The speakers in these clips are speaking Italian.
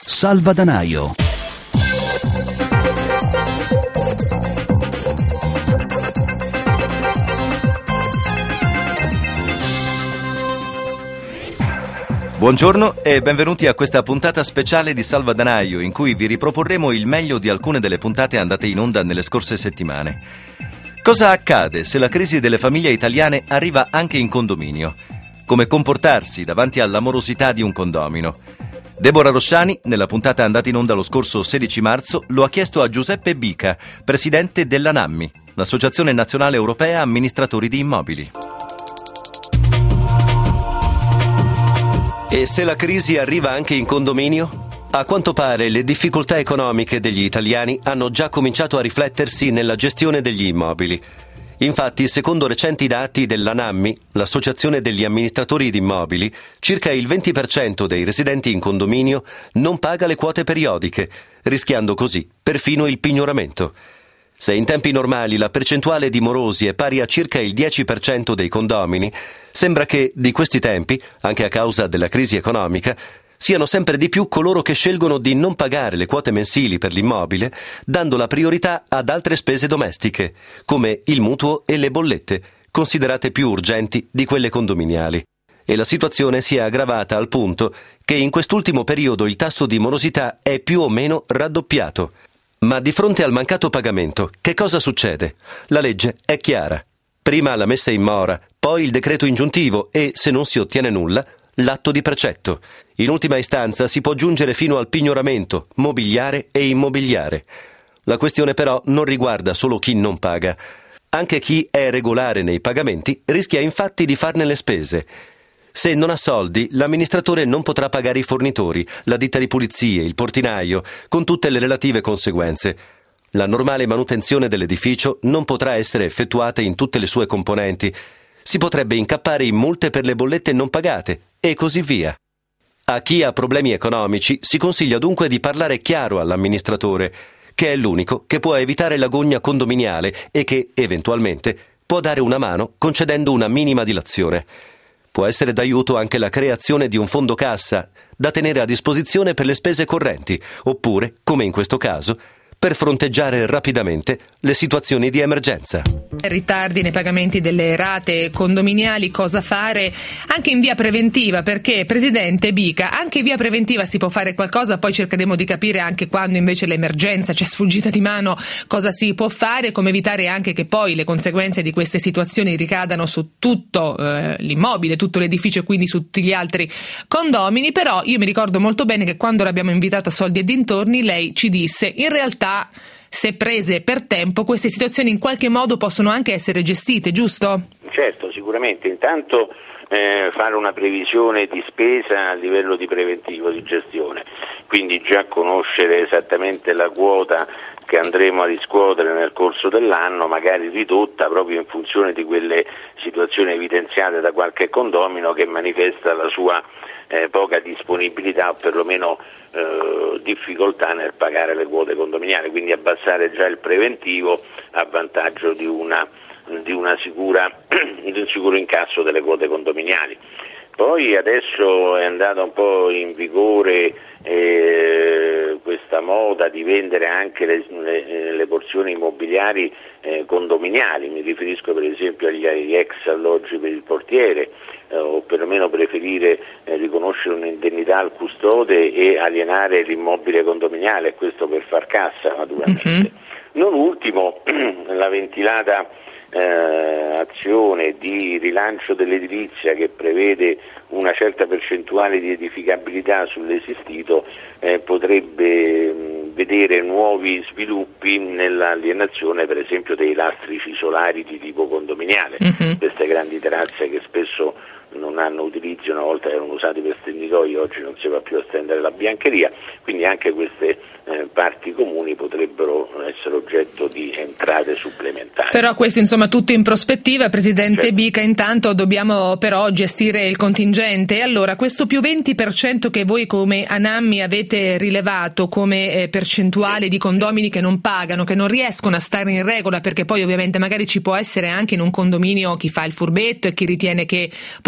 Salvadanaio. Buongiorno e benvenuti a questa puntata speciale di Salvadanaio, in cui vi riproporremo il meglio di alcune delle puntate andate in onda nelle scorse settimane. Cosa accade se la crisi delle famiglie italiane arriva anche in condominio? Come comportarsi davanti alla morosità di un condomino? Deborah Rosciani, nella puntata andata in onda lo scorso 16 marzo, lo ha chiesto a Giuseppe Bica, presidente della NAMMI, l'Associazione Nazionale Europea Amministratori di Immobili. E se la crisi arriva anche in condominio? A quanto pare le difficoltà economiche degli italiani hanno già cominciato a riflettersi nella gestione degli immobili. Infatti, secondo recenti dati della NAMMI, l'Associazione degli Amministratori di Immobili, circa il 20% dei residenti in condominio non paga le quote periodiche, rischiando così perfino il pignoramento. Se in tempi normali la percentuale di morosi è pari a circa il 10% dei condomini, sembra che di questi tempi, anche a causa della crisi economica, siano sempre di più coloro che scelgono di non pagare le quote mensili per l'immobile, dando la priorità ad altre spese domestiche, come il mutuo e le bollette, considerate più urgenti di quelle condominiali. E la situazione si è aggravata al punto che in quest'ultimo periodo il tasso di morosità è più o meno raddoppiato. Ma di fronte al mancato pagamento, che cosa succede? La legge è chiara. Prima la messa in mora, poi il decreto ingiuntivo e, se non si ottiene nulla, l'atto di precetto. In ultima istanza si può giungere fino al pignoramento, mobiliare e immobiliare. La questione però non riguarda solo chi non paga. Anche chi è regolare nei pagamenti rischia infatti di farne le spese. Se non ha soldi, l'amministratore non potrà pagare i fornitori, la ditta di pulizie, il portinaio, con tutte le relative conseguenze. La normale manutenzione dell'edificio non potrà essere effettuata in tutte le sue componenti. Si potrebbe incappare in multe per le bollette non pagate, e così via. A chi ha problemi economici si consiglia dunque di parlare chiaro all'amministratore, che è l'unico che può evitare l'agonia condominiale e che, eventualmente, può dare una mano concedendo una minima dilazione. Può essere d'aiuto anche la creazione di un fondo cassa da tenere a disposizione per le spese correnti, oppure, come in questo caso, per fronteggiare rapidamente le situazioni di emergenza. Ritardi nei pagamenti delle rate condominiali, cosa fare anche in via preventiva? Perché, Presidente Bica, anche in via preventiva si può fare qualcosa, poi cercheremo di capire anche quando invece l'emergenza c'è sfuggita di mano cosa si può fare, come evitare anche che poi le conseguenze di queste situazioni ricadano su tutto l'immobile, tutto l'edificio e quindi su tutti gli altri condomini. Però io mi ricordo molto bene che quando l'abbiamo invitata a Soldi e dintorni lei ci disse: in realtà, se prese per tempo, queste situazioni in qualche modo possono anche essere gestite, giusto? Certo, sicuramente. Intanto fare una previsione di spesa a livello di preventivo, di gestione, quindi già conoscere esattamente la quota che andremo a riscuotere nel corso dell'anno, magari ridotta proprio in funzione di quelle situazioni evidenziate da qualche condomino che manifesta la sua poca disponibilità o perlomeno difficoltà nel pagare le quote condominiali, quindi abbassare già il preventivo a vantaggio di un sicuro incasso delle quote condominiali. Poi adesso è andata un po' in vigore questa moda di vendere anche le porzioni immobiliari condominiali, mi riferisco per esempio agli ex alloggi per il portiere, o perlomeno preferire riconoscere un'indennità al custode e alienare l'immobile condominiale, questo per far cassa naturalmente. Non ultimo la ventilata azione di rilancio dell'edilizia che prevede una certa percentuale di edificabilità sull'esistito potrebbe vedere nuovi sviluppi nell'alienazione per esempio dei lastrici solari di tipo condominiale, queste grandi terrazze che spesso non hanno utilizzi, una volta erano usati per stenditoi, oggi non si va più a stendere la biancheria, quindi anche queste parti comuni potrebbero essere oggetto di entrate supplementari. Però questo insomma tutto in prospettiva, Presidente certo. Bica, intanto dobbiamo però gestire il contingente. Allora, questo più 20% che voi come ANAMMI avete rilevato come percentuale di condomini che non pagano, che non riescono a stare in regola, perché poi ovviamente magari ci può essere anche in un condominio chi fa il furbetto e chi ritiene che può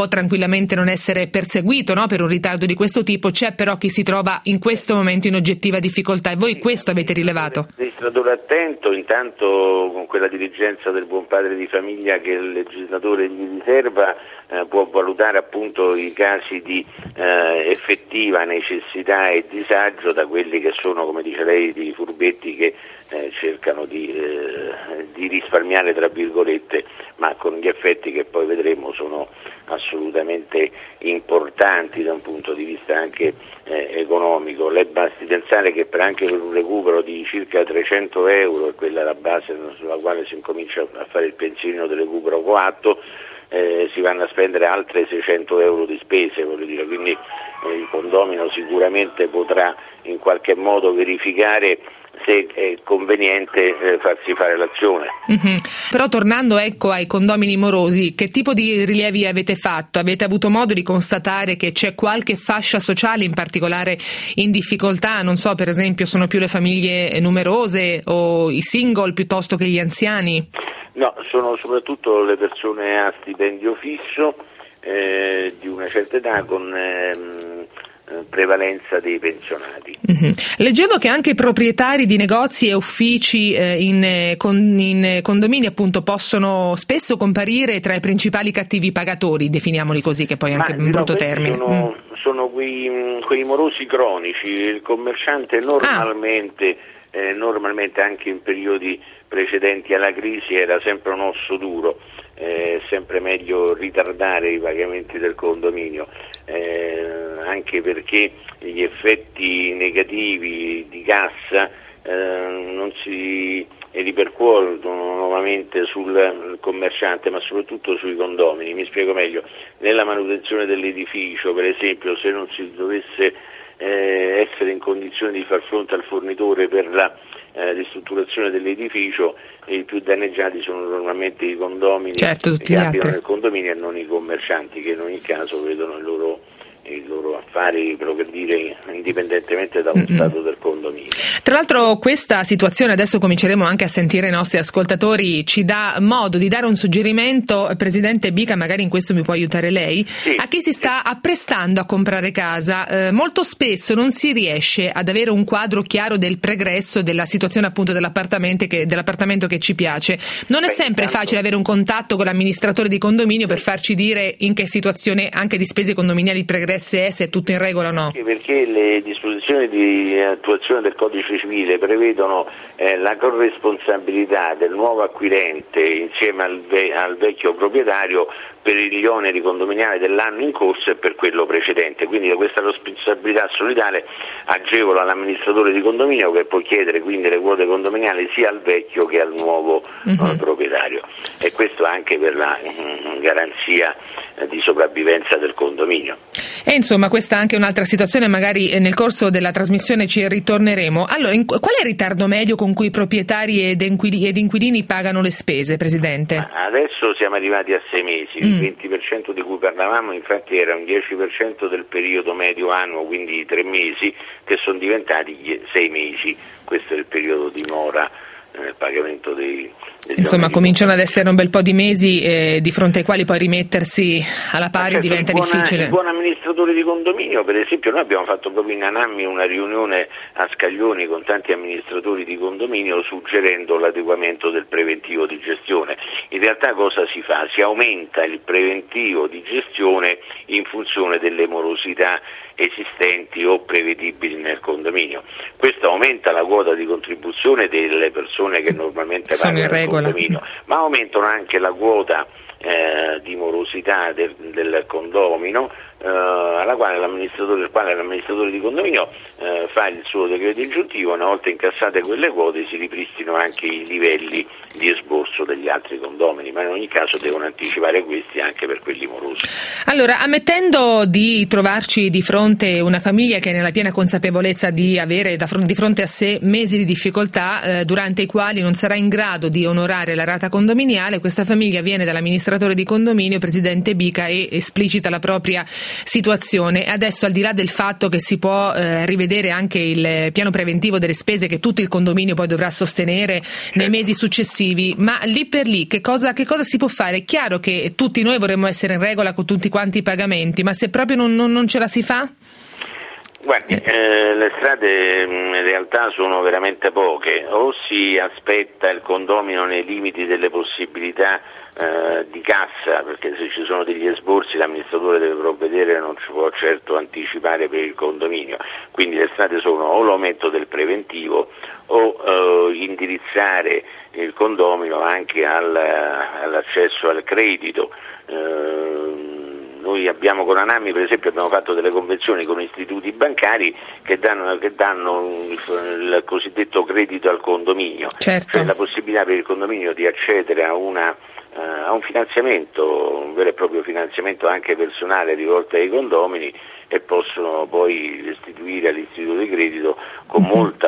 tranquillamente non essere perseguito, no, per un ritardo di questo tipo. C'è però chi si trova in questo momento in oggettiva difficoltà, e voi questo avete rilevato? L'amministratore attento, intanto con quella diligenza del buon padre di famiglia che il legislatore gli riserva, può valutare appunto i casi di effettiva necessità e disagio da quelli che sono, come dice lei, di furbetti che cercano di risparmiare tra virgolette, ma con gli effetti che poi vedremo sono assolutamente importanti da un punto di vista anche economico. Lei basti pensare che anche per un recupero di circa 300 euro, e quella è la base sulla quale si incomincia a fare il pensierino del recupero coatto, si vanno a spendere altre 600 euro di spese, voglio dire. Quindi il condomino sicuramente potrà in qualche modo verificare se è conveniente farsi fare l'azione. Però tornando ai condomini morosi, che tipo di rilievi avete fatto? Avete avuto modo di constatare che c'è qualche fascia sociale in particolare in difficoltà? Non so, per esempio, sono più le famiglie numerose o i single piuttosto che gli anziani? No, sono soprattutto le persone a stipendio fisso di una certa età con prevalenza dei pensionati. Leggevo che anche i proprietari di negozi e uffici in condomini appunto possono spesso comparire tra i principali cattivi pagatori, definiamoli così, che poi è anche un brutto termine. Sono quei morosi cronici. Il commerciante normalmente anche in periodi precedenti alla crisi era sempre un osso duro. È sempre meglio ritardare i pagamenti del condominio, anche perché gli effetti negativi di cassa non si ripercuotono nuovamente sul commerciante, ma soprattutto sui condomini. Mi spiego meglio: nella manutenzione dell'edificio, per esempio, se non si dovesse essere in condizione di far fronte al fornitore per la ristrutturazione dell'edificio, i più danneggiati sono normalmente i condomini, certo, tutti che gli abitano altri nel condominio, e non i commercianti, che in ogni caso vedono i loro affari progredire indipendentemente dallo stato del condominio. Tra l'altro questa situazione, adesso cominceremo anche a sentire i nostri ascoltatori, ci dà modo di dare un suggerimento, Presidente Bica, magari in questo mi può aiutare lei, sì, a chi si sta apprestando a comprare casa. Molto spesso non si riesce ad avere un quadro chiaro del pregresso della situazione appunto dell'appartamento che ci piace. Non è sempre facile avere un contatto con l'amministratore di condominio per farci dire in che situazione anche di spese condominiali pregresse è, se è tutto in regola o no. Perché le disposizioni di attuazione del codice civile prevedono la corresponsabilità del nuovo acquirente insieme al vecchio proprietario per gli oneri condominiali dell'anno in corso e per quello precedente. Quindi questa responsabilità solidale agevola l'amministratore di condominio, che può chiedere quindi le quote condominiali sia al vecchio che al nuovo proprietario, e questo anche per la garanzia di sopravvivenza del condominio. E insomma, questa è anche un'altra situazione, magari nel corso della trasmissione ci ritorneremo. Allora, qual è il ritardo medio con cui i proprietari ed inquilini pagano le spese, Presidente? Adesso siamo arrivati a 6 mesi, il 20% di cui parlavamo infatti era un 10% del periodo medio annuo, quindi 3 mesi, che sono diventati 6 mesi, questo è il periodo di mora nel pagamento degli insomma cominciano ad essere un bel po' di mesi di fronte ai quali poi rimettersi alla pari diventa difficile. Il buon amministratore di condominio, per esempio, noi abbiamo fatto proprio in Anammi una riunione a Scaglioni con tanti amministratori di condominio suggerendo l'adeguamento del preventivo di gestione. In realtà cosa si fa? Si aumenta il preventivo di gestione in funzione delle morosità esistenti o prevedibili nel condominio. Questo aumenta la quota di contribuzione delle persone che normalmente pagano il condominio, ma aumentano anche la quota di morosità del condomino, alla quale l'amministratore di condominio fa il suo decreto ingiuntivo. Una volta incassate quelle quote si ripristinano anche i livelli di esborso degli altri condomini, ma in ogni caso devono anticipare questi anche per quelli morosi. Allora, ammettendo di trovarci di fronte una famiglia che è nella piena consapevolezza di avere di fronte a sé mesi di difficoltà durante i quali non sarà in grado di onorare la rata condominiale, questa famiglia viene dall'amministratore di condominio, Presidente presidente Bica e esplicita la propria situazione. Adesso, al di là del fatto che si può rivedere anche il piano preventivo delle spese che tutto il condominio poi dovrà sostenere nei mesi successivi, ma lì per lì che cosa si può fare? È chiaro che tutti noi vorremmo essere in regola con tutti quanti i pagamenti, ma se proprio non ce la si fa? Guardi, le strade in realtà sono veramente poche, o si aspetta il condomino nei limiti delle possibilità di cassa, perché se ci sono degli esborsi l'amministratore deve provvedere, non ci può certo anticipare per il condominio, quindi le strade sono o l'aumento del preventivo o indirizzare il condomino anche all'accesso al credito. Noi abbiamo con Anami, per esempio, abbiamo fatto delle convenzioni con istituti bancari che danno il cosiddetto credito al condominio, certo. Cioè la possibilità per il condominio di accedere a un finanziamento, un vero e proprio finanziamento anche personale rivolto ai condomini, e possono poi restituire all'istituto di credito con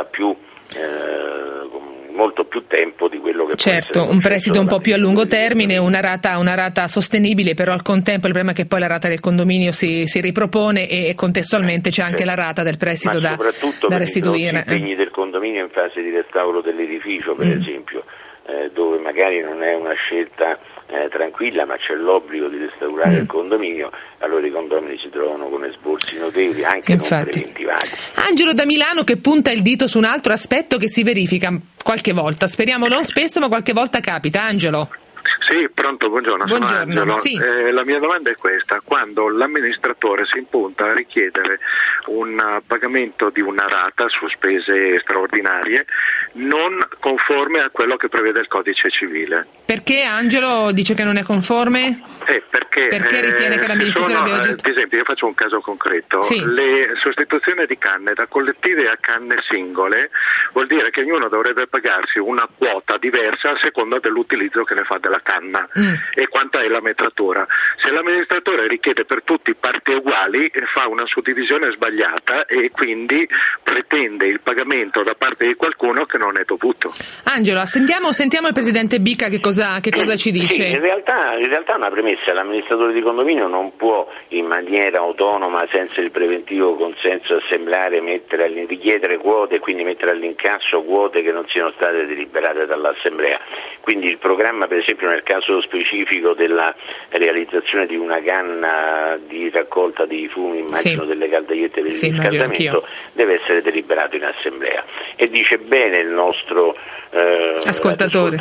molto più tempo di quello che certo, può essere un prestito un po' più a lungo termine, una rata sostenibile, però al contempo il problema è che poi la rata del condominio si ripropone e contestualmente c'è anche la rata del prestito da restituire. Ma soprattutto per i impegni del condominio in fase di restauro dell'edificio, per esempio, dove magari non è una scelta tranquilla, ma c'è l'obbligo di restaurare il condominio, allora i condomini si trovano con esborsi notevoli, anche non preventivati. Angelo da Milano che punta il dito su un altro aspetto che si verifica qualche volta, speriamo non spesso, ma qualche volta capita. Angelo. Sì, pronto, buongiorno. Sono Angelo. Sì. La mia domanda è questa: quando l'amministratore si impunta a richiedere un pagamento di una rata su spese straordinarie non conforme a quello che prevede il codice civile. Perché Angelo dice che non è conforme? Perché ritiene che l'amministratore abbia oggetto? Ad esempio, io faccio un caso concreto. Sì. Le sostituzioni di canne da collettive a canne singole vuol dire che ognuno dovrebbe pagarsi una quota diversa a seconda dell'utilizzo che ne fa della canna e quanta è la metratura. Se l'amministratore richiede per tutti parti uguali, fa una suddivisione sbagliata e quindi pretende il pagamento da parte di qualcuno che non è dovuto. Angelo, sentiamo il presidente Bica che cosa ci dice. Sì, in realtà una premessa: l'amministratore di condominio non può in maniera autonoma, senza il preventivo consenso assembleare, richiedere quote e quindi mettere all'incasso quote che non siano state deliberate dall'assemblea. Quindi il programma, per esempio nel caso specifico della realizzazione di una canna di raccolta dei fumi, immagino delle caldaiette per il riscaldamento, deve essere deliberato in assemblea. E dice bene il nostro ascoltatore.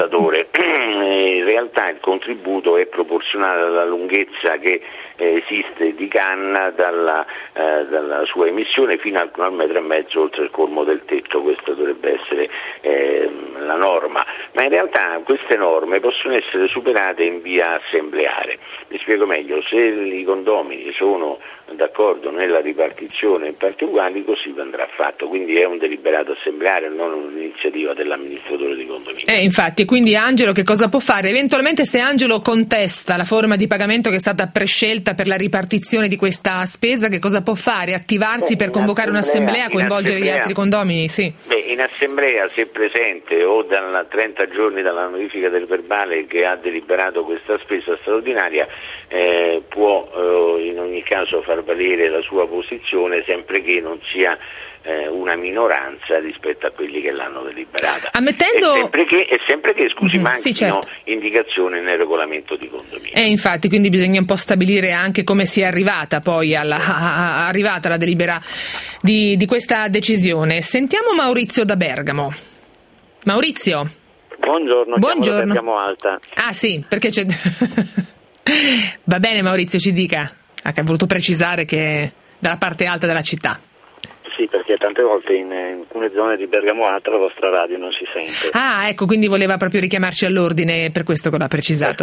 In realtà il contributo è proporzionale alla lunghezza che esiste di canna dalla sua emissione fino al 1,5 metri oltre il colmo del tetto. Questa dovrebbe essere la norma, ma in realtà queste norme possono essere superate in via assembleare. Vi spiego meglio: se i condomini sono d'accordo nella ripartizione in parti uguali, così andrà fatto, quindi è un deliberato assembleare, non un'iniziativa dell'amministratore di condominio. Infatti, quindi Angelo che cosa può fare? Eventualmente, se Angelo contesta la forma di pagamento che è stata prescelta per la ripartizione di questa spesa, che cosa può fare? Attivarsi per convocare un'assemblea, coinvolgere gli altri condomini? Sì. In assemblea, se presente o da 30 giorni dalla notifica del verbale che ha deliberato questa spesa straordinaria, può in ogni caso far valere la sua posizione, sempre che non sia una minoranza rispetto a quelli che l'hanno deliberata. E sempre che manchino indicazioni nel regolamento di condominio. Infatti, quindi bisogna un po' stabilire anche come sia arrivata poi arrivata la delibera di questa decisione. Sentiamo Maurizio da Bergamo. Maurizio. Buongiorno. Da Bergamo Alta. Ah sì, perché c'è... Va bene Maurizio, ci dica. Ha voluto precisare che è dalla parte alta della città. Sì, perché tante volte in alcune zone di Bergamo Alta la vostra radio non si sente. Ah, ecco, quindi voleva proprio richiamarci all'ordine, per questo che l'ha precisato.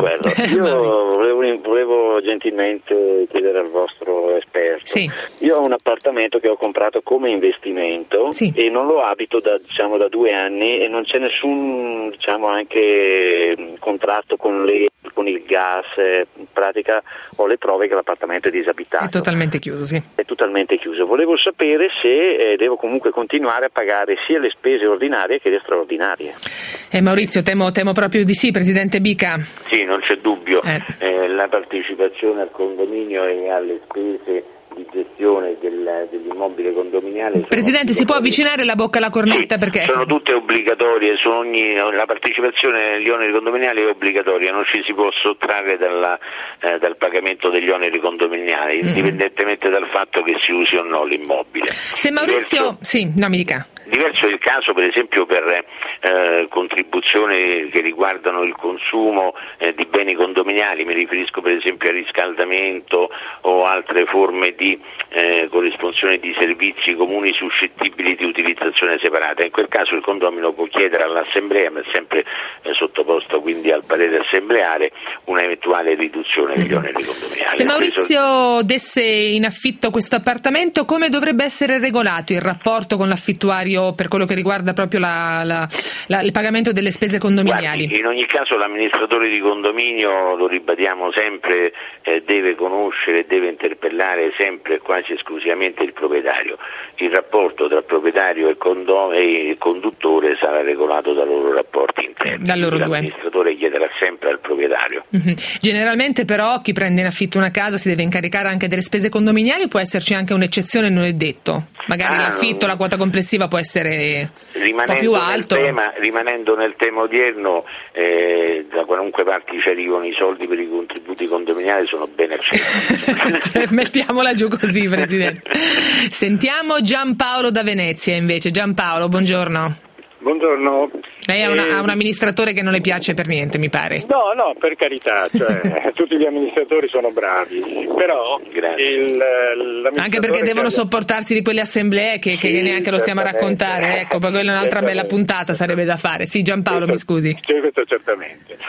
Io volevo gentilmente chiedere al vostro esperto. Sì. Io ho un appartamento che ho comprato come investimento e non lo abito da 2 anni e non c'è nessun anche contratto con con il gas, in pratica ho le prove che l'appartamento è disabitato. È totalmente chiuso, sì. È totalmente chiuso. Volevo sapere se devo comunque continuare a pagare sia le spese ordinarie che le straordinarie. Maurizio, temo proprio di sì, Presidente Bica. Sì, non c'è dubbio. La partecipazione al condominio e alle spese di gestione dell'immobile condominiale. Presidente, si può avvicinare la bocca alla cornetta? Sì, perché sono tutte obbligatorie, la partecipazione agli oneri condominiali è obbligatoria, non ci si può sottrarre dal pagamento degli oneri condominiali, indipendentemente dal fatto che si usi o no l'immobile. Se Maurizio, mi dica. Diverso è il caso per esempio per contribuzioni che riguardano il consumo di beni condominiali, mi riferisco per esempio al riscaldamento o altre forme di corrisponsione di servizi comuni suscettibili di utilizzazione separata. In quel caso il condomino può chiedere all'assemblea, ma è sempre sottoposto quindi al parere assembleare, una eventuale riduzione degli oneri condominiali. Se Maurizio desse in affitto questo appartamento, come dovrebbe essere regolato il rapporto con l'affittuario per quello che riguarda proprio il pagamento delle spese condominiali? Guardi, in ogni caso l'amministratore di condominio, lo ribadiamo sempre, deve conoscere, deve interpellare sempre quasi esclusivamente il proprietario. Il rapporto tra proprietario e conduttore sarà regolato dai loro rapporti interni. Da loro due. L'amministratore chiederà sempre al proprietario. Generalmente però chi prende in affitto una casa si deve incaricare anche delle spese condominiali, può esserci anche un'eccezione, non è detto. Magari l'affitto, la quota complessiva può essere un po' più alto. Rimanendo nel tema odierno, da qualunque parte ci arrivano i soldi per i contributi condominiali sono ben accetti. Mettiamola giù così, Presidente. Sentiamo Giampaolo da Venezia invece. Giampaolo, buongiorno. Buongiorno. Lei ha un amministratore che non le piace per niente, mi pare. No, per carità, tutti gli amministratori sono bravi, però anche perché devono sopportarsi di quelle assemblee che neanche lo stiamo a raccontare, ecco, poi quella è un'altra bella puntata sarebbe da fare. Sì, Giampaolo, mi scusi. Questo certamente.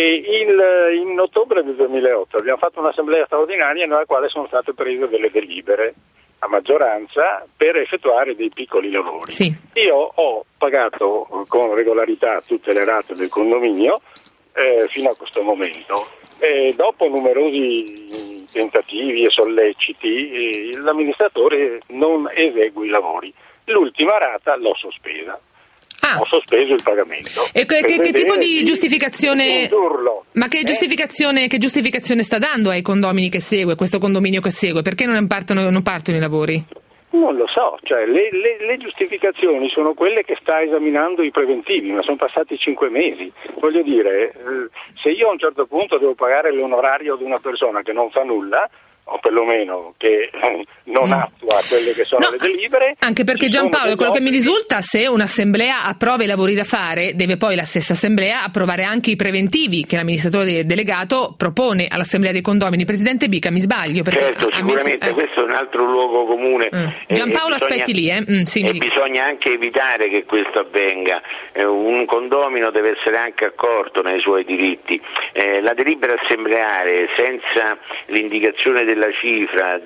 In ottobre del 2008 abbiamo fatto un'assemblea straordinaria nella quale sono state prese delle delibere a maggioranza per effettuare dei piccoli lavori. Sì. Io ho pagato con regolarità tutte le rate del condominio fino a questo momento. Dopo numerosi tentativi e solleciti l'amministratore non esegue i lavori. L'ultima rata l'ho sospesa. Ho sospeso il pagamento. E che tipo di giustificazione? Ma che giustificazione sta dando ai condomini che segue, questo condominio che segue? Perché non partono i lavori? Non lo so, le giustificazioni sono quelle che sta esaminando i preventivi, ma sono passati 5 mesi. Voglio dire, se io a un certo punto devo pagare l'onorario di una persona che non fa nulla, o perlomeno che non attua quelle che sono le delibere. Anche perché Giampaolo, quello che mi risulta, se un'assemblea approva i lavori da fare, deve poi la stessa assemblea approvare anche i preventivi che l'amministratore delegato propone all'assemblea dei condomini. Presidente Bica, mi sbaglio? Perché certo, sicuramente questo è un altro luogo comune. Giampaolo, aspetti lì. Bisogna anche evitare che questo avvenga. Un condomino deve essere anche accorto nei suoi diritti. La delibera assembleare senza l'indicazione della cifra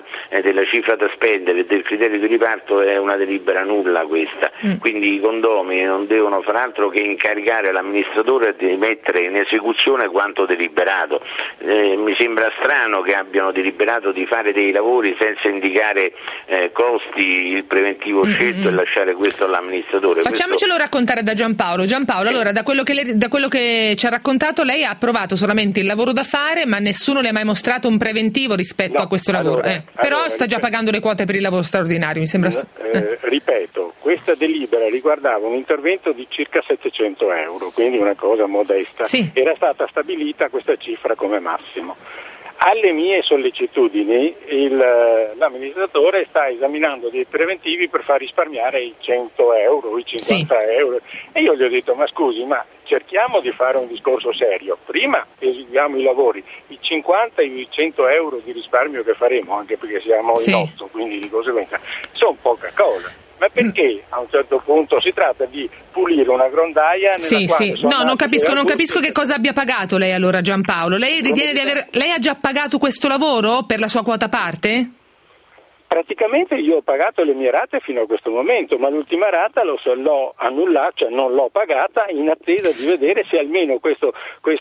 da spendere e del criterio di riparto è una delibera nulla questa, quindi i condomini non devono far altro che incaricare l'amministratore di mettere in esecuzione quanto deliberato. Mi sembra strano che abbiano deliberato di fare dei lavori senza indicare costi, il preventivo scelto e lasciare questo all'amministratore. Facciamocelo raccontare da Giampaolo. Allora, da quello che ci ha raccontato, lei ha approvato solamente il lavoro da fare, ma nessuno le ha mai mostrato un preventivo rispetto a questo lavoro. Però sta già pagando le quote per il lavoro straordinario, mi sembra. Ripeto, questa delibera riguardava un intervento di circa 700 euro, quindi una cosa modesta. Sì. Era stata stabilita questa cifra come massimo. Alle mie sollecitudini l'amministratore sta esaminando dei preventivi per far risparmiare i 100 euro, i 50 euro, e io gli ho detto: ma scusi, ma cerchiamo di fare un discorso serio, prima eseguiamo i lavori, i 50 e i 100 euro di risparmio che faremo, anche perché siamo in 8, quindi di conseguenza sono poca cosa. Ma perché a un certo punto si tratta di pulire una grondaia nella quale non capisco che cosa abbia pagato lei allora, Giampaolo. Lei ritiene lei ha già pagato questo lavoro per la sua quota parte? Praticamente io ho pagato le mie rate fino a questo momento, ma l'ultima rata l'ho annullata, cioè non l'ho pagata, in attesa di vedere se almeno questo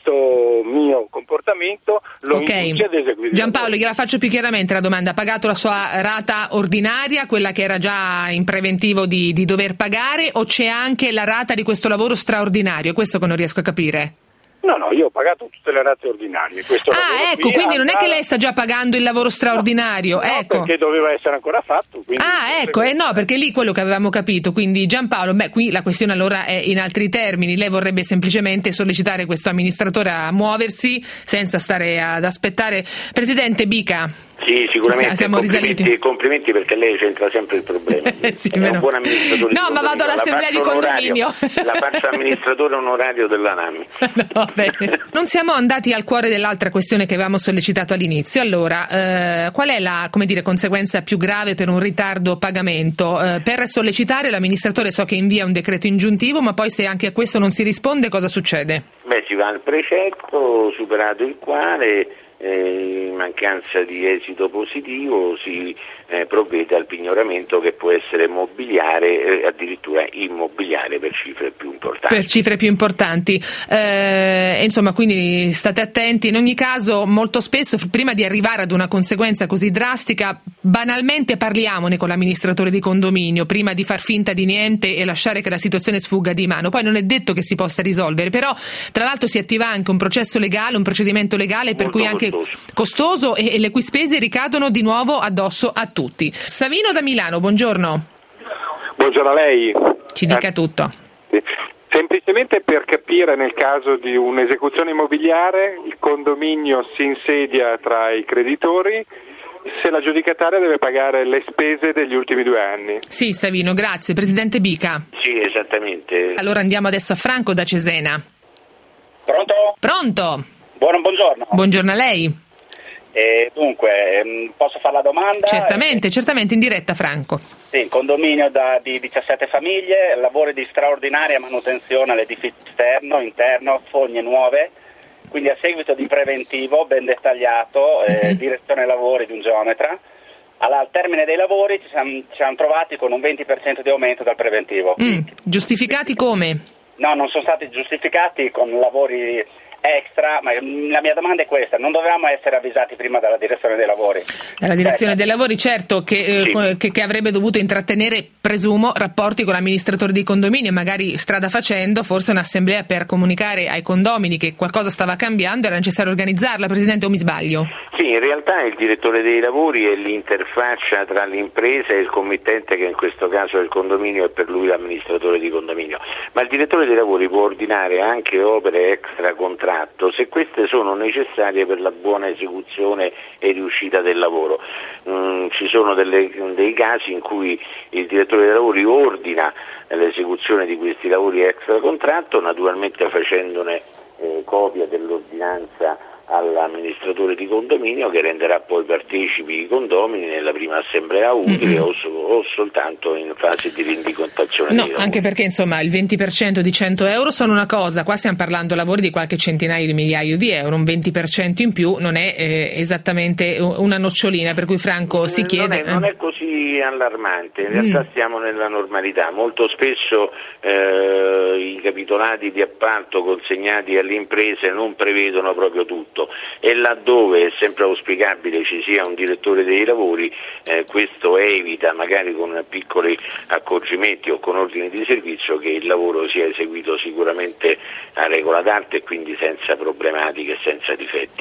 mio comportamento lo induce ad eseguire. Giampaolo, gliela faccio più chiaramente la domanda: ha pagato la sua rata ordinaria, quella che era già in preventivo di dover pagare, o c'è anche la rata di questo lavoro straordinario? Questo che non riesco a capire. No, io ho pagato tutte le rate ordinarie. Ecco, quindi non è che lei sta già pagando il lavoro straordinario, no, ecco. Perché doveva essere ancora fatto. Ecco, no, perché lì quello che avevamo capito. Quindi Giampaolo, qui la questione allora è in altri termini. Lei vorrebbe semplicemente sollecitare questo amministratore a muoversi senza stare ad aspettare. Presidente Bica. Sì, sicuramente complimenti perché lei c'entra sempre il problema. Sì, è un buon amministratore. No, ma vado all'assemblea di condominio. La faccio amministratore onorario della NAMI. No, bene. Non siamo andati al cuore dell'altra questione che avevamo sollecitato all'inizio. Allora, qual è la conseguenza più grave per un ritardo pagamento? Per sollecitare l'amministratore, so che invia un decreto ingiuntivo, ma poi se anche a questo non si risponde, cosa succede? Si va al precetto, superato il quale in mancanza di esito positivo si provvede al pignoramento, che può essere mobiliare, addirittura immobiliare per cifre più importanti. Insomma, quindi state attenti. In ogni caso, molto spesso, prima di arrivare ad una conseguenza così drastica, banalmente parliamone con l'amministratore di condominio, prima di far finta di niente e lasciare che la situazione sfugga di mano. Poi non è detto che si possa risolvere, però tra l'altro si attiva anche un processo legale, un procedimento legale per cui anche costoso e le cui spese ricadono di nuovo addosso a tutti. Savino da Milano, buongiorno. Buongiorno a lei. Ci dica tutto. Sì. Semplicemente per capire, nel caso di un'esecuzione immobiliare, il condominio si insedia tra i creditori, se l'aggiudicataria deve pagare le spese degli ultimi 2 anni. Sì, Savino, grazie. Presidente Bica. Sì, esattamente. Allora andiamo adesso a Franco da Cesena. Pronto? Buongiorno. Buongiorno a lei. Dunque, posso fare la domanda? Certamente, in diretta, Franco. Sì, condominio di 17 famiglie, lavori di straordinaria manutenzione all'edificio interno, fogne nuove, quindi a seguito di preventivo ben dettagliato, direzione lavori di un geometra. Al termine dei lavori ci siamo trovati con un 20% di aumento dal preventivo. Giustificati come? No, non sono stati giustificati con lavori extra, ma la mia domanda è questa: non dovevamo essere avvisati prima dalla direzione dei lavori? Dalla direzione dei lavori, certo, che avrebbe dovuto intrattenere, presumo, rapporti con l'amministratore di condominio, magari strada facendo, forse un'assemblea per comunicare ai condomini che qualcosa stava cambiando, era necessario organizzarla. Presidente, o mi sbaglio? Sì, in realtà il direttore dei lavori è l'interfaccia tra l'impresa e il committente, che in questo caso è il condominio e per lui l'amministratore di condominio, ma il direttore dei lavori può ordinare anche opere extra contratto se queste sono necessarie per la buona esecuzione e riuscita del lavoro. Ci sono dei casi in cui il direttore dei lavori ordina l'esecuzione di questi lavori extra contratto, naturalmente facendone copia dell'ordinanza all'amministratore di condominio, che renderà poi partecipi i condomini nella prima assemblea utile o soltanto in fase di rendicontazione. No, anche perché insomma il 20% di 100 euro sono una cosa, qua stiamo parlando lavori di qualche centinaio di migliaio di euro, un 20% in più non è esattamente una nocciolina, per cui Franco si chiede... Non è così allarmante, in realtà stiamo nella normalità. Molto spesso i capitolati di appalto consegnati alle imprese non prevedono proprio tutto, e laddove è sempre auspicabile ci sia un direttore dei lavori, questo evita, magari con piccoli accorgimenti o con ordini di servizio, che il lavoro sia eseguito sicuramente a regola d'arte e quindi senza problematiche e senza difetti.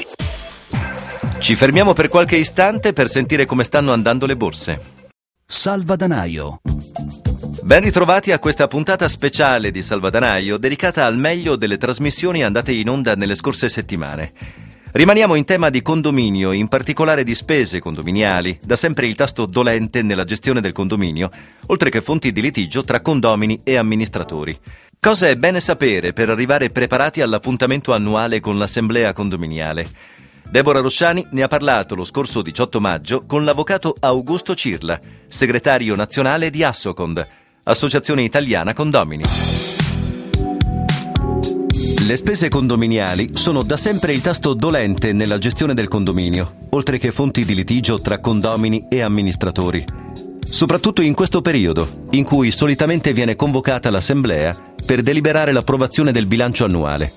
Ci fermiamo per qualche istante per sentire come stanno andando le borse. Salvadanaio. Ben ritrovati a questa puntata speciale di Salvadanaio, dedicata al meglio delle trasmissioni andate in onda nelle scorse settimane. Rimaniamo in tema di condominio, in particolare di spese condominiali, da sempre il tasto dolente nella gestione del condominio, oltre che fonti di litigio tra condomini e amministratori. Cosa è bene sapere per arrivare preparati all'appuntamento annuale con l'assemblea condominiale? Deborah Rosciani ne ha parlato lo scorso 18 maggio con l'avvocato Augusto Cirla, segretario nazionale di Assocond, Associazione Italiana Condomini. Le spese condominiali sono da sempre il tasto dolente nella gestione del condominio, oltre che fonti di litigio tra condomini e amministratori. Soprattutto in questo periodo, in cui solitamente viene convocata l'assemblea per deliberare l'approvazione del bilancio annuale.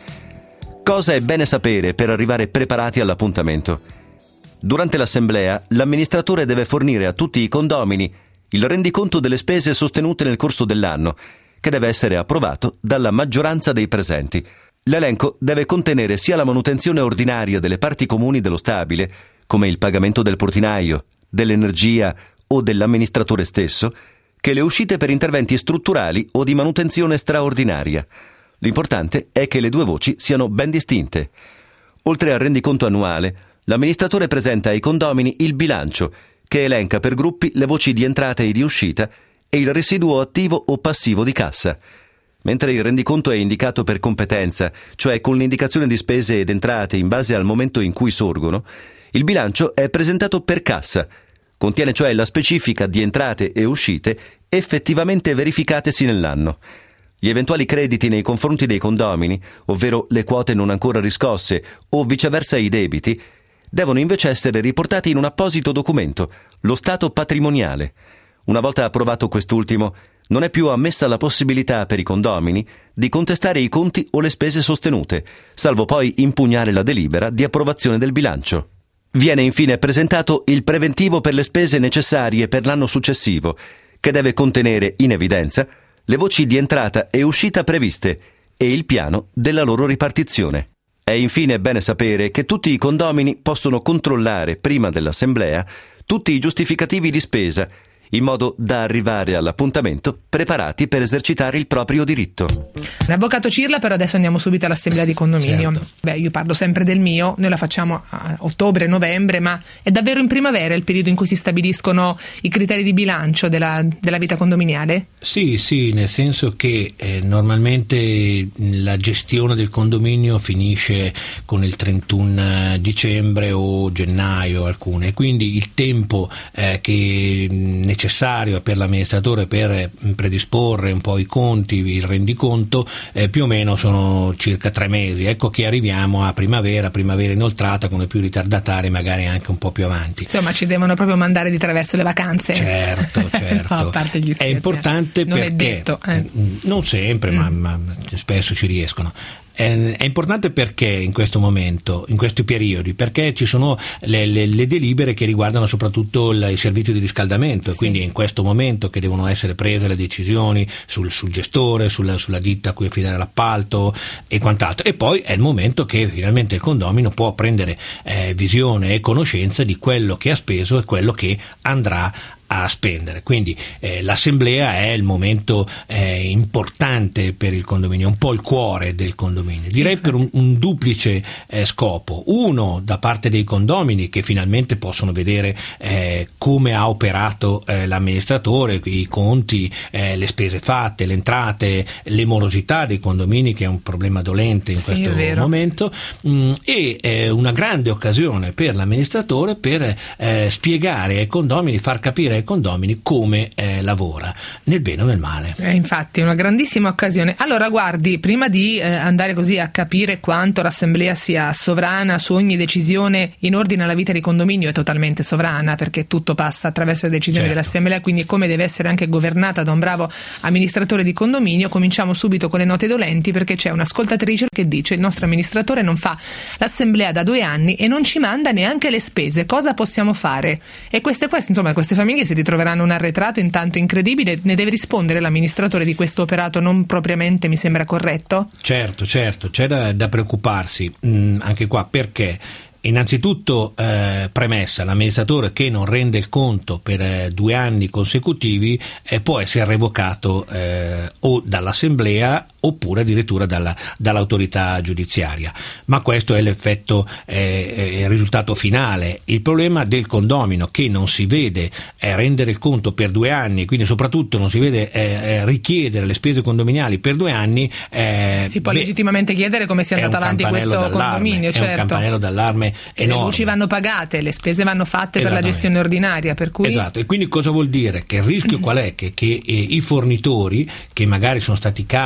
Cosa è bene sapere per arrivare preparati all'appuntamento? Durante l'assemblea, l'amministratore deve fornire a tutti i condomini il rendiconto delle spese sostenute nel corso dell'anno, che deve essere approvato dalla maggioranza dei presenti. L'elenco deve contenere sia la manutenzione ordinaria delle parti comuni dello stabile, come il pagamento del portinaio, dell'energia o dell'amministratore stesso, che le uscite per interventi strutturali o di manutenzione straordinaria. L'importante è che le due voci siano ben distinte. Oltre al rendiconto annuale, l'amministratore presenta ai condomini il bilancio, che elenca per gruppi le voci di entrata e di uscita e il residuo attivo o passivo di cassa. Mentre il rendiconto è indicato per competenza, cioè con l'indicazione di spese ed entrate in base al momento in cui sorgono, il bilancio è presentato per cassa. Contiene cioè la specifica di entrate e uscite effettivamente verificatesi nell'anno. Gli eventuali crediti nei confronti dei condomini, ovvero le quote non ancora riscosse o viceversa i debiti, devono invece essere riportati in un apposito documento, lo stato patrimoniale. Una volta approvato quest'ultimo, non è più ammessa la possibilità per i condomini di contestare i conti o le spese sostenute, salvo poi impugnare la delibera di approvazione del bilancio. Viene infine presentato il preventivo per le spese necessarie per l'anno successivo, che deve contenere in evidenza le voci di entrata e uscita previste e il piano della loro ripartizione. È infine bene sapere che tutti i condomini possono controllare prima dell'assemblea tutti i giustificativi di spesa, in modo da arrivare all'appuntamento preparati per esercitare il proprio diritto. L'avvocato Cirla, però adesso andiamo subito all'assemblea di condominio. Certo. Io parlo sempre del mio, noi la facciamo a ottobre, novembre, ma è davvero in primavera il periodo in cui si stabiliscono i criteri di bilancio della vita condominiale? Sì, nel senso che normalmente la gestione del condominio finisce con il 31 dicembre o gennaio alcune, quindi il tempo che necessario per l'amministratore per predisporre un po' i conti, il rendiconto, più o meno sono circa 3 mesi. Ecco che arriviamo a primavera inoltrata, con le più ritardatarie magari anche un po' più avanti. Insomma, ci devono proprio mandare di traverso le vacanze. Certo. No, a parte gli scherzi, è importante non perché è detto, non sempre, ma spesso ci riescono. È importante perché in questo momento, in questi periodi, perché ci sono le delibere che riguardano soprattutto il servizio di riscaldamento, quindi è in questo momento che devono essere prese le decisioni sul gestore, sulla ditta a cui affidare l'appalto e quant'altro, e poi è il momento che finalmente il condomino può prendere visione e conoscenza di quello che ha speso e quello che andrà a spendere. Quindi l'assemblea è il momento importante per il condominio, un po' il cuore del condominio, direi per un duplice scopo: uno da parte dei condomini, che finalmente possono vedere come ha operato l'amministratore, i conti, le spese fatte, le entrate, le morosità dei condomini, che è un problema dolente in questo momento, e una grande occasione per l'amministratore per spiegare ai condomini, far capire ai condomini come lavora, nel bene o nel male. Infatti, una grandissima occasione. Allora, guardi, prima di andare così a capire quanto l'assemblea sia sovrana su ogni decisione in ordine alla vita di condominio, è totalmente sovrana, perché tutto passa attraverso le decisioni dell'assemblea, quindi come deve essere anche governata da un bravo amministratore di condominio. Cominciamo subito con le note dolenti, perché c'è un'ascoltatrice che dice: il nostro amministratore non fa l'assemblea da 2 anni e non ci manda neanche le spese, cosa possiamo fare? E queste famiglie si ritroveranno un arretrato intanto incredibile. Ne deve rispondere l'amministratore di questo operato non propriamente, mi sembra corretto? Certo, c'è da preoccuparsi anche qua, perché innanzitutto premessa: l'amministratore che non rende il conto per 2 anni consecutivi può essere revocato o dall'assemblea oppure addirittura dall'autorità giudiziaria, ma questo è l'effetto, il risultato finale. Il problema del condomino che non si vede rendere il conto per 2 anni, quindi soprattutto non si vede richiedere le spese condominiali per 2 anni, si può legittimamente chiedere come sia andato avanti questo condominio. È un campanello d'allarme enorme. Le luci vanno pagate, le spese vanno fatte per la gestione ordinaria, per cui... Esatto, e quindi cosa vuol dire? Che il rischio qual è? Che i fornitori, che magari sono stati calmi perché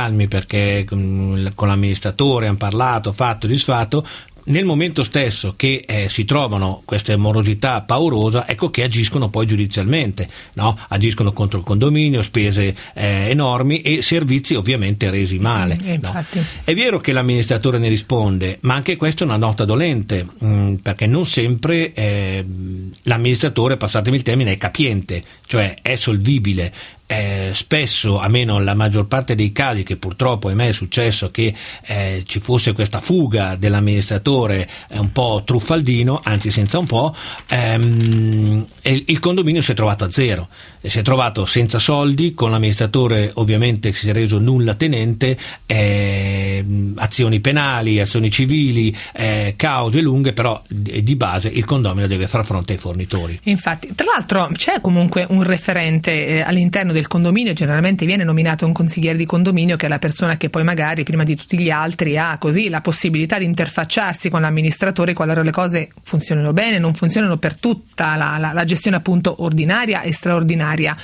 perché con l'amministratore hanno parlato, fatto, disfatto. Nel momento stesso che si trovano questa morosità paurosa, ecco che agiscono poi giudizialmente, no? Agiscono contro il condominio, spese enormi e servizi ovviamente resi male. No? È vero che l'amministratore ne risponde, ma anche questa è una nota dolente, perché non sempre l'amministratore, passatemi il termine, è capiente, cioè è solvibile. Spesso, almeno la maggior parte dei casi, che purtroppo ahimè è successo che ci fosse questa fuga dell'amministratore un po' truffaldino, anzi senza un po', il condominio si è trovato a zero, si è trovato senza soldi, con l'amministratore ovviamente che si è reso nulla tenente, azioni penali, azioni civili, cause lunghe, però di base il condominio deve far fronte ai fornitori. Infatti, tra l'altro c'è comunque un referente all'interno del condominio, generalmente viene nominato un consigliere di condominio, che è la persona che poi magari prima di tutti gli altri ha così la possibilità di interfacciarsi con l'amministratore qualora le cose funzionino bene, non funzionano per tutta la gestione appunto ordinaria e straordinaria.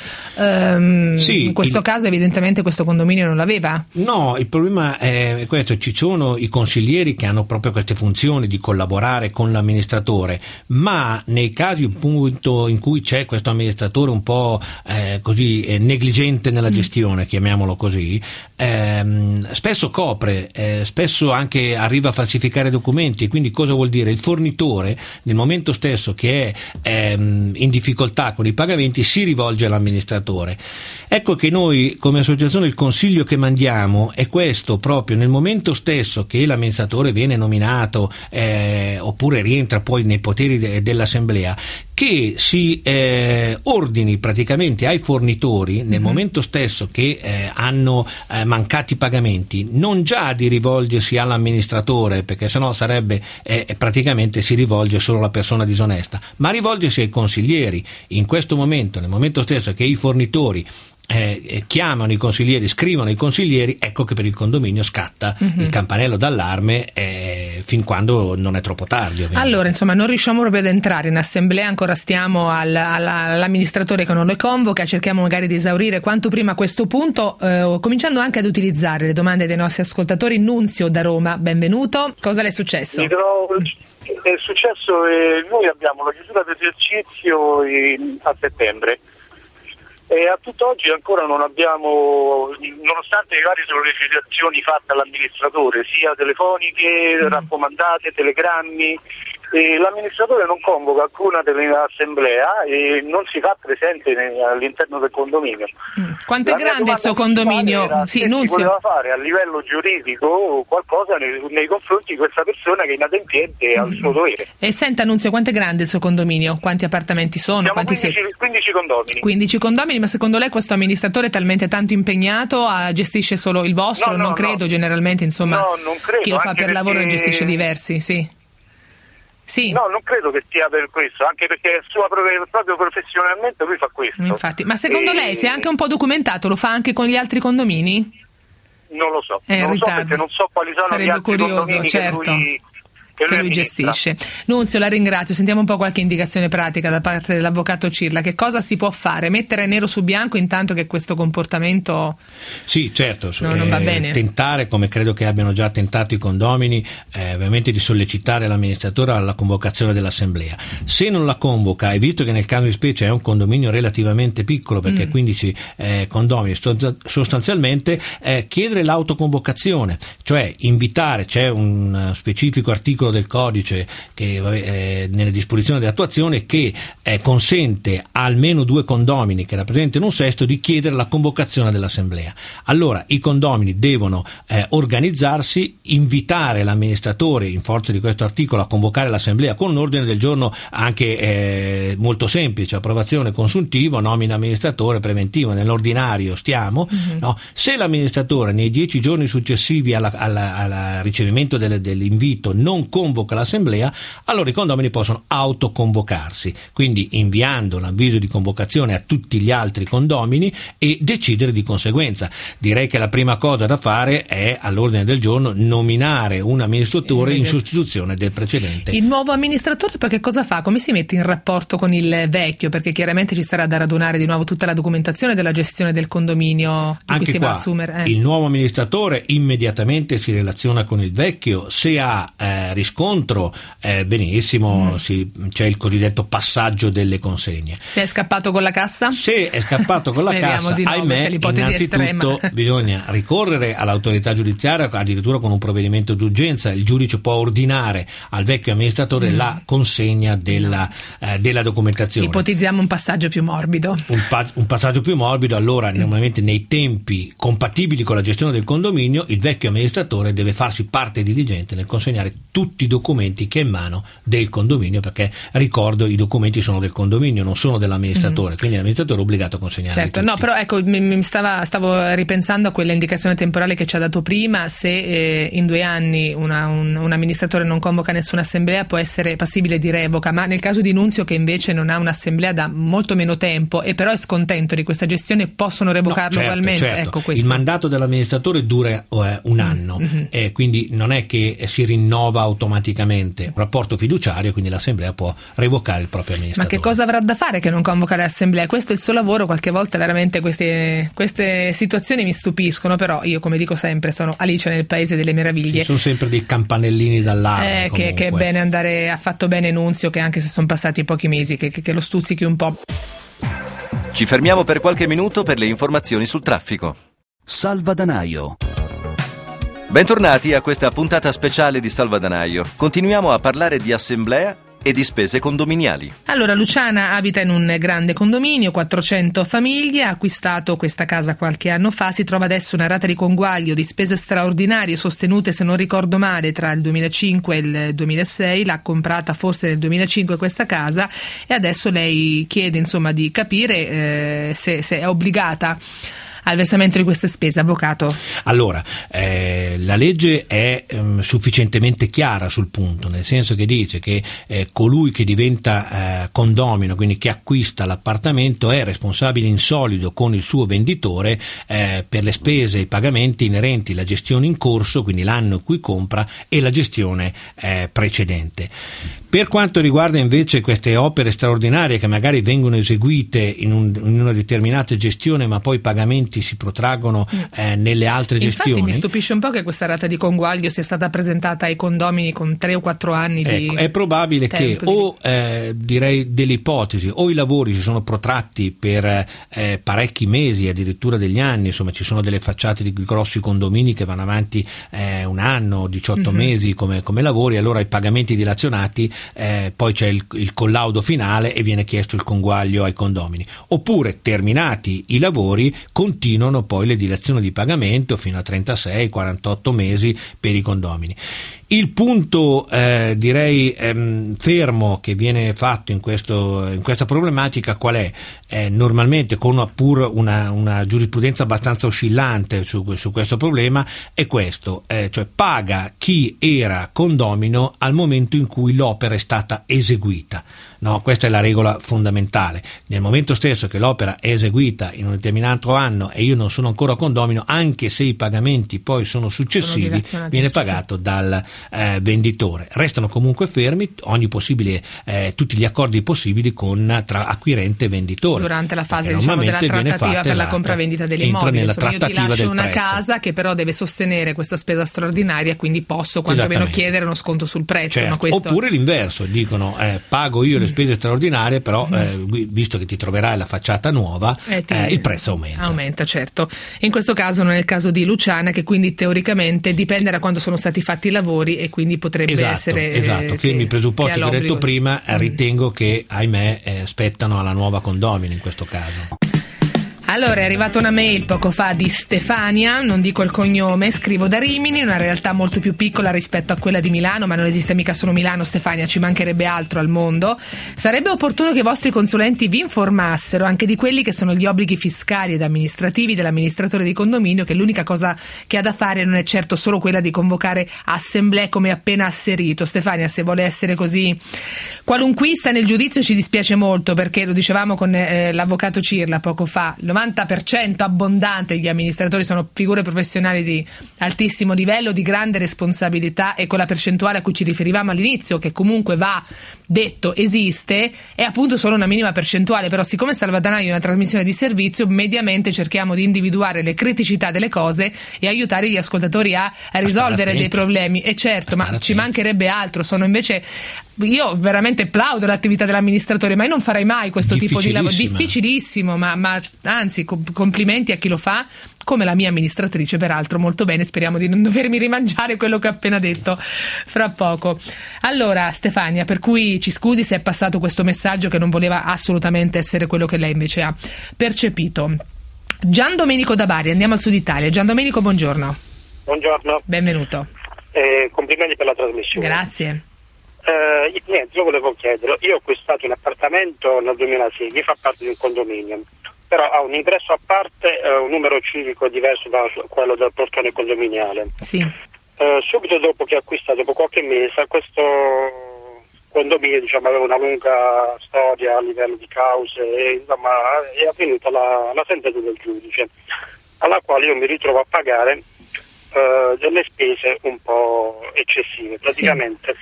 Sì, in questo caso evidentemente questo condominio non l'aveva? No, il problema è questo: ci sono i consiglieri che hanno proprio queste funzioni di collaborare con l'amministratore, ma nei casi appunto in cui c'è questo amministratore un po' così negligente nella gestione, chiamiamolo così, spesso copre, spesso anche arriva a falsificare documenti. Quindi cosa vuol dire? Il fornitore nel momento stesso che è in difficoltà con i pagamenti si rivolge all'amministratore. Ecco che noi come associazione il consiglio che mandiamo è questo: proprio nel momento stesso che l'amministratore viene nominato oppure rientra poi nei poteri dell'assemblea, che si ordini praticamente ai fornitori nel momento stesso che hanno mancati pagamenti, non già di rivolgersi all'amministratore, perché sennò sarebbe praticamente si rivolge solo alla persona disonesta, ma rivolgersi ai consiglieri. In questo momento, nel momento stesso che i fornitori chiamano i consiglieri, scrivono i consiglieri, ecco che per il condominio scatta il campanello d'allarme fin quando non è troppo tardi, ovviamente. Allora, insomma, non riusciamo proprio ad entrare in assemblea, ancora stiamo all'amministratore che non lo convoca, cerchiamo magari di esaurire quanto prima questo punto, cominciando anche ad utilizzare le domande dei nostri ascoltatori. Nunzio da Roma, benvenuto. Cosa le è successo? È successo noi abbiamo la chiusura d'esercizio a settembre. E a tutt'oggi ancora non abbiamo, nonostante le varie sollecitazioni fatte all'amministratore, sia telefoniche, raccomandate, telegrammi, l'amministratore non convoca alcuna dell'assemblea e non si fa presente all'interno del condominio. Quanto è grande il suo condominio? Sì, si voleva fare a livello giuridico qualcosa nei confronti di questa persona che è inadempiente al suo dovere. E senta, Nunzio, quanto è grande il suo condominio? Quanti appartamenti sono? Siamo 15 condomini. 15 condomini, ma secondo lei questo amministratore è talmente tanto impegnato, gestisce solo il vostro? No, non credo, generalmente, insomma, non credo, chi lo fa per lavoro ne gestisce diversi, sì. Sì. No, non credo che sia per questo, anche perché proprio professionalmente lui fa questo. Infatti, ma secondo lei, se è anche un po' documentato, lo fa anche con gli altri condomini? Non lo so, perché non so quali sono gli altri condomini che lui gestisce. Nunzio, la ringrazio. Sentiamo un po' qualche indicazione pratica da parte dell'avvocato Cirla. Che cosa si può fare? Mettere nero su bianco intanto che questo comportamento sì, certo, non va bene. Tentare, come credo che abbiano già tentato i condomini, ovviamente di sollecitare l'amministratore alla convocazione dell'assemblea. Se non la convoca, e visto che nel caso di specie è un condominio relativamente piccolo, perché 15 condomini, sostanzialmente chiedere l'autoconvocazione, cioè invitare, c'è un specifico articolo del codice che nelle disposizioni di attuazione che consente a almeno 2 condomini che rappresentano un sesto di chiedere la convocazione dell'assemblea. Allora i condomini devono organizzarsi, invitare l'amministratore in forza di questo articolo a convocare l'assemblea con un ordine del giorno anche molto semplice: approvazione consuntivo, nomina amministratore, preventivo. Nell'ordinario stiamo, no? Se l'amministratore nei 10 giorni successivi al ricevimento dell'invito non convoca l'assemblea, allora i condomini possono autoconvocarsi, quindi inviando l'avviso di convocazione a tutti gli altri condomini e decidere di conseguenza. Direi che la prima cosa da fare è all'ordine del giorno nominare un amministratore in sostituzione del precedente. Il nuovo amministratore poi che cosa fa? Come si mette in rapporto con il vecchio? Perché chiaramente ci sarà da radunare di nuovo tutta la documentazione della gestione del condominio di cui si va a assumere. Il nuovo amministratore immediatamente si relaziona con il vecchio, se ha riscontro benissimo, c'è il cosiddetto passaggio delle consegne. Se è scappato con la cassa? Se è scappato con la cassa, ahimè, innanzitutto bisogna ricorrere all'autorità giudiziaria, addirittura con un provvedimento d'urgenza. Il giudice può ordinare al vecchio amministratore la consegna della documentazione. Ipotizziamo un passaggio più morbido. Un passaggio più morbido, allora normalmente nei tempi compatibili con la gestione del condominio il vecchio amministratore deve farsi parte diligente nel consegnare tutti i documenti che è in mano del condominio, perché ricordo i documenti sono del condominio, non sono dell'amministratore, quindi l'amministratore è obbligato a consegnarli. Certo, tutti. no, però ecco, stavo ripensando a quella indicazione temporale che ci ha dato prima. Se in 2 anni un amministratore non convoca nessuna assemblea può essere passibile di revoca, ma nel caso di Nunzio, che invece non ha un'assemblea da molto meno tempo e però è scontento di questa gestione, possono revocarlo ugualmente? Certo. Ecco, questo. Il mandato dell'amministratore dura un anno, quindi non è che si rinnova automaticamente, un rapporto fiduciario, quindi l'assemblea può revocare il proprio amministratore. Ma che cosa avrà da fare che non convoca le assemblee? Questo è il suo lavoro. Qualche volta veramente queste situazioni mi stupiscono, però io, come dico sempre, sono Alice nel paese delle meraviglie. Ci sono sempre dei campanellini d'allarme. Che è bene andare, ha fatto bene Nunzio, che anche se sono passati pochi mesi che lo stuzzichi un po'. Ci fermiamo per qualche minuto per le informazioni sul traffico. Salvadanaio. Bentornati a questa puntata speciale di Salvadanaio. Continuiamo a parlare di assemblea e di spese condominiali. Allora, Luciana abita in un grande condominio, 400 famiglie, ha acquistato questa casa qualche anno fa, si trova adesso una rata di conguaglio di spese straordinarie sostenute, se non ricordo male, tra il 2005 e il 2006, l'ha comprata forse nel 2005 questa casa e adesso lei chiede insomma di capire se è obbligata al versamento di queste spese. Avvocato. Allora, la legge è sufficientemente chiara sul punto, nel senso che dice che colui che diventa condomino, quindi che acquista l'appartamento, è responsabile in solido con il suo venditore per le spese e i pagamenti inerenti alla gestione in corso, quindi l'anno in cui compra, e la gestione precedente. Per quanto riguarda invece queste opere straordinarie che magari vengono eseguite in una determinata gestione, ma poi i pagamenti si protraggono nelle altre gestioni. Infatti mi stupisce un po' che questa rata di conguaglio sia stata presentata ai condomini con 3 o 4 anni di è probabile che direi delle ipotesi, o i lavori si sono protratti per parecchi mesi, addirittura degli anni, insomma ci sono delle facciate di grossi condomini che vanno avanti un anno, 18 mesi come lavori, allora i pagamenti dilazionati, poi c'è il collaudo finale e viene chiesto il conguaglio ai condomini, oppure terminati i lavori continuano poi le dilazioni di pagamento fino a 36-48 mesi per i condomini. Il punto fermo che viene fatto in questa problematica qual è? Normalmente con una giurisprudenza abbastanza oscillante su questo problema è questo, cioè paga chi era condomino al momento in cui l'opera è stata eseguita. No, questa è la regola fondamentale. Nel momento stesso che l'opera è eseguita in un determinato anno e io non sono ancora condomino, anche se i pagamenti poi sono successivi, viene pagato dal venditore. Restano comunque fermi tutti gli accordi possibili tra acquirente e venditore. Durante la fase della trattativa per la compravendita dell'immobile. Entra nella trattativa io ti lascio del prezzo. Una casa che però deve sostenere questa spesa straordinaria, quindi posso quantomeno chiedere uno sconto sul prezzo. Certo. No, questo... Oppure l'inverso, dicono pago io le spese straordinarie, però visto che ti troverai la facciata nuova, il prezzo aumenta. Aumenta, certo. In questo caso non è il caso di Luciana, che quindi teoricamente dipende da quando sono stati fatti i lavori e quindi potrebbe essere fermi i presupposti che ho detto prima, ritengo che ahimè spettano alla nuova condomino in questo caso. Allora, è arrivata una mail poco fa di Stefania, non dico il cognome, scrivo da Rimini, una realtà molto più piccola rispetto a quella di Milano, ma non esiste mica solo Milano, Stefania, ci mancherebbe altro al mondo. Sarebbe opportuno che i vostri consulenti vi informassero anche di quelli che sono gli obblighi fiscali ed amministrativi dell'amministratore di condominio, che l'unica cosa che ha da fare non è certo solo quella di convocare assemblee come appena asserito. Stefania, se vuole essere così qualunquista nel giudizio ci dispiace molto, perché lo dicevamo con l'avvocato Cirla poco fa, il 90% abbondante degli amministratori sono figure professionali di altissimo livello, di grande responsabilità, e quella percentuale a cui ci riferivamo all'inizio, che comunque va detto esiste, è appunto solo una minima percentuale. Però siccome Salva Danaio è una trasmissione di servizio, mediamente cerchiamo di individuare le criticità delle cose e aiutare gli ascoltatori a risolvere dei problemi. E certo, ma ci mancherebbe altro. Sono invece, io veramente plaudo l'attività dell'amministratore, ma io non farei mai questo tipo di lavoro, difficilissimo, ma anzi complimenti a chi lo fa, come la mia amministratrice peraltro, molto bene. Speriamo di non dovermi rimangiare quello che ho appena detto fra poco. Allora Stefania, per cui ci scusi se è passato questo messaggio che non voleva assolutamente essere quello che lei invece ha percepito. Gian Domenico da Bari, andiamo al sud Italia. Gian Domenico, buongiorno. Buongiorno. Benvenuto. Complimenti per la trasmissione. Grazie. Niente, io volevo chiedere, io ho acquistato un appartamento nel 2006 che fa parte di un condominio, però ha un ingresso a parte, un numero civico diverso da quello del portone condominiale. Sì. Subito dopo che ho acquistato, dopo qualche mese, questo condominio aveva una lunga storia a livello di cause e insomma è avvenuta la sentenza del giudice, alla quale io mi ritrovo a pagare delle spese un po' eccessive. Praticamente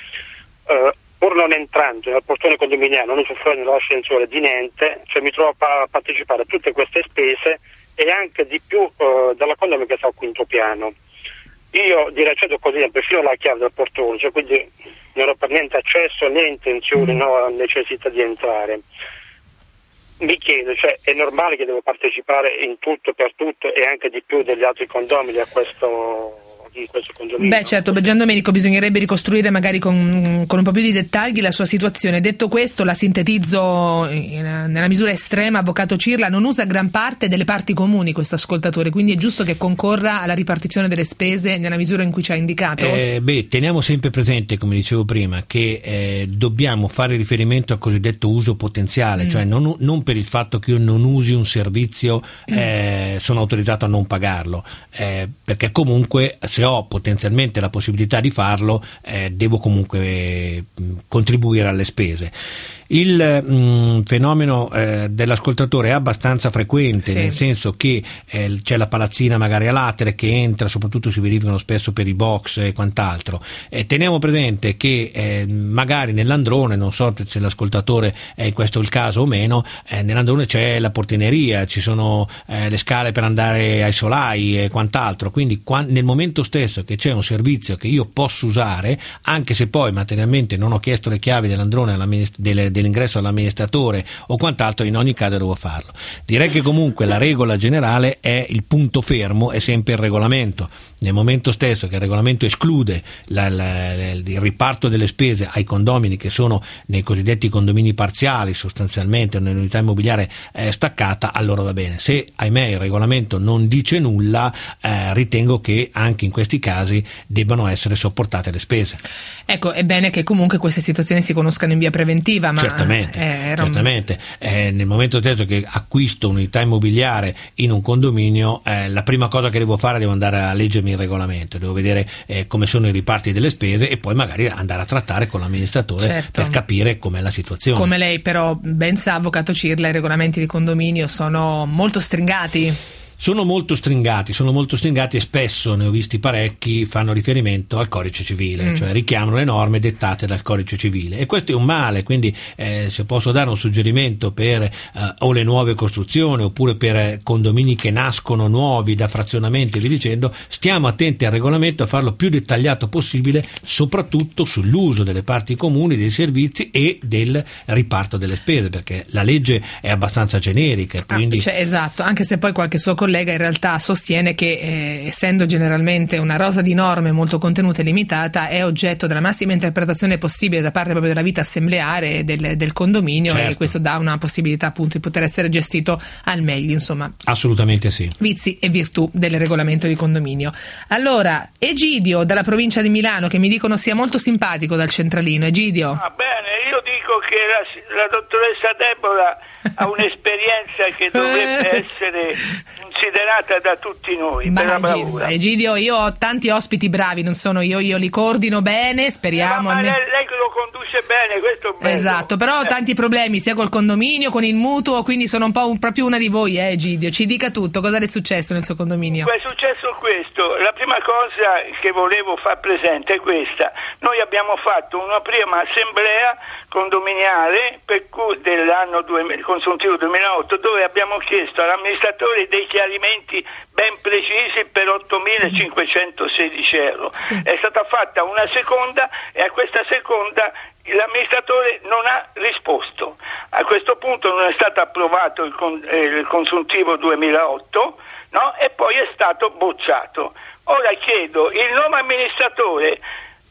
pur non entrando nel portone condominiale, non usufruendo dell'ascensore di niente, mi trovo a partecipare a tutte queste spese e anche di più dalla condomino che sta al quinto piano. Io di recente ho così perfino la chiave del portone, quindi non ho per niente accesso né intenzione né necessità di entrare. Mi chiedo, è normale che devo partecipare in tutto per tutto e anche di più degli altri condomini in questo condominio? Beh, certo, Gian Domenico, bisognerebbe ricostruire magari con un po' più di dettagli la sua situazione. Detto questo, la sintetizzo nella misura estrema. Avvocato Cirla, non usa gran parte delle parti comuni questo ascoltatore, quindi è giusto che concorra alla ripartizione delle spese nella misura in cui ci ha indicato? Teniamo sempre presente, come dicevo prima, che dobbiamo fare riferimento al cosiddetto uso potenziale, cioè non per il fatto che io non usi un servizio sono autorizzato a non pagarlo, perché comunque se ho potenzialmente la possibilità di farlo, devo comunque contribuire alle spese. Il fenomeno dell'ascoltatore è abbastanza frequente, nel senso che c'è la palazzina magari a latere che entra, soprattutto si verificano spesso per i box e quant'altro. Teniamo presente che magari nell'androne, non so se l'ascoltatore è questo il caso o meno, nell'androne c'è la portineria, ci sono le scale per andare ai solai e quant'altro, quindi nel momento stesso che c'è un servizio che io posso usare, anche se poi materialmente non ho chiesto le chiavi dell'androne dell'ingresso all'amministratore o quant'altro, in ogni caso devo farlo. Direi che comunque la regola generale è il punto fermo, è sempre il regolamento. Nel momento stesso che il regolamento esclude il riparto delle spese ai condomini che sono nei cosiddetti condomini parziali, sostanzialmente nell'unità immobiliare staccata, allora va bene. Se ahimè il regolamento non dice nulla, ritengo che anche in questi casi debbano essere sopportate le spese. Ecco, è bene che comunque queste situazioni si conoscano in via preventiva, ma certamente. Nel momento stesso che acquisto un'unità immobiliare in un condominio, la prima cosa che devo fare, devo andare a leggermi il regolamento, devo vedere come sono i riparti delle spese e poi magari andare a trattare con l'amministratore per capire com'è la situazione. Come lei però ben sa, avvocato Cirla, i regolamenti di condominio sono molto stringati. Sono molto stringati e spesso, ne ho visti parecchi, fanno riferimento al codice civile, cioè richiamano le norme dettate dal codice civile, e questo è un male. Quindi se posso dare un suggerimento per o le nuove costruzioni oppure per condomini che nascono nuovi da frazionamenti e via dicendo, stiamo attenti al regolamento a farlo più dettagliato possibile, soprattutto sull'uso delle parti comuni, dei servizi e del riparto delle spese, perché la legge è abbastanza generica, quindi esatto, anche se poi qualche suo collega collega in realtà sostiene che essendo generalmente una rosa di norme molto contenuta e limitata, è oggetto della massima interpretazione possibile da parte proprio della vita assembleare del condominio, certo. E questo dà una possibilità appunto di poter essere gestito al meglio, insomma. Assolutamente sì. Vizi e virtù del regolamento di condominio. Allora, Egidio dalla provincia di Milano, che mi dicono sia molto simpatico dal centralino. Egidio. Bene, io dico che la dottoressa Deborah ha un'esperienza che dovrebbe essere considerata da tutti noi per la bravura. Egidio, io ho tanti ospiti bravi, non sono io li coordino bene, speriamo. Ma lei lo conduce bene, questo è bello. Esatto, però ho tanti problemi sia col condominio, con il mutuo, quindi sono un po' proprio una di voi, Egidio. Ci dica tutto, cosa le è successo nel suo condominio? È successo questo, la prima cosa che volevo far presente è questa: noi abbiamo fatto una prima assemblea condominiale dell'anno consuntivo 2008, dove abbiamo chiesto all'amministratore dei chiarimenti ben precisi per 8.516 euro. Sì. È stata fatta una seconda e a questa seconda l'amministratore non ha risposto. A questo punto non è stato approvato il consuntivo 2008, no? E poi è stato bocciato. Ora chiedo, il nuovo amministratore,